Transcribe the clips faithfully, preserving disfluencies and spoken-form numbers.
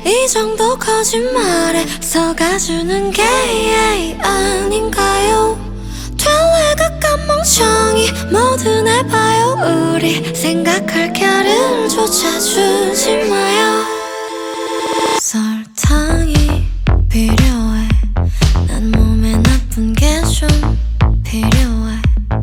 이 정도 거짓말에 속아주는 게 아닌가요? 될래그깐 멍청이 뭐든 해봐요. 우리 생각할 겨를 조차 주지 마요. 설탕이 필요해. 난 몸에 나쁜 게 좀 필요해.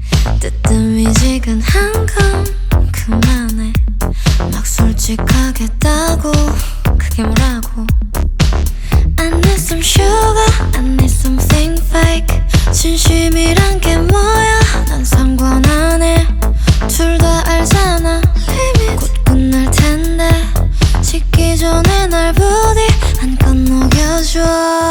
뜨뜻미지근한 건 그만해. 막 솔직하겠다고 그게 뭐라고. I need some sugar, I need something fake. 진심이란 게 뭐야 난 상관 안 해. 둘 다 알잖아 이미 곧 끝날 텐데. 식기 전에 날 부디 한껏 녹여줘.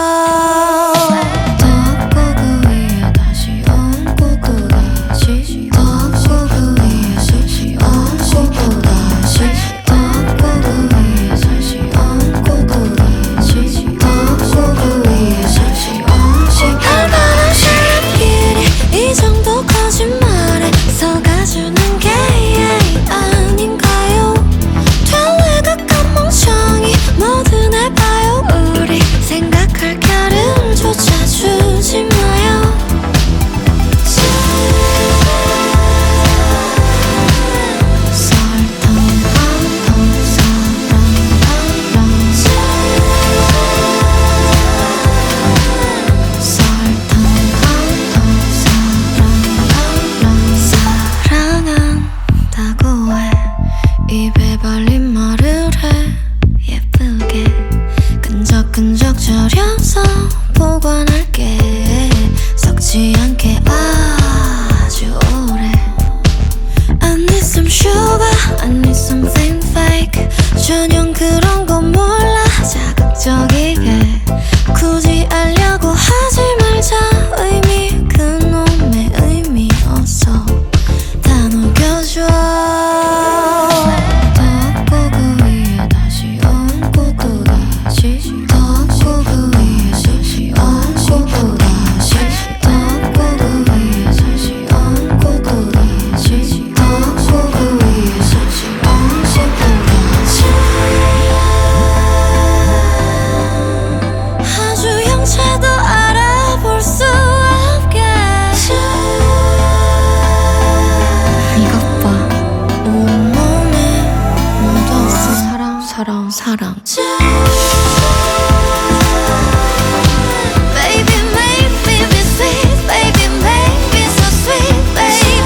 입에 발린 말을 해 예쁘게. 끈적끈적 저려서 보관할게. 썩지 않게 아주 오래. I need some sugar, I need something fake. 전혀 그런 거 몰라 자극적이게. 굳이 알려고 하지 말자. 의미 그놈의 의미 없어. 다 녹여줘. 사랑 사랑 Baby make me be sweet. Baby make me so sweet baby.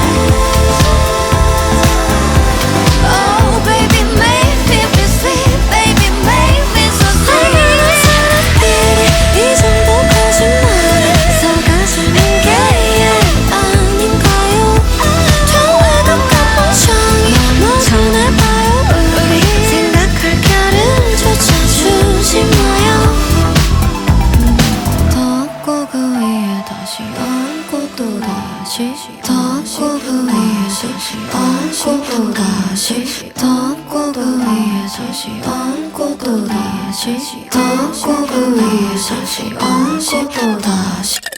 Oh baby make me be sweet. Baby make me so sweet. 사람끼리 이 정도 거짓말에 속아주는 게 아닌가요? 될래그깐 멍청이 뭐든 해봐요. 우리 생각할 겨를 조차 주지 마요. 덮고 그 위에 다시 얹고 또 다시 덮고 그 위에 다시 얹고 또 다시 덮고 그 위에 다시 얹고 또 다시 덮고 그 위에 다시 얹고 또 다시.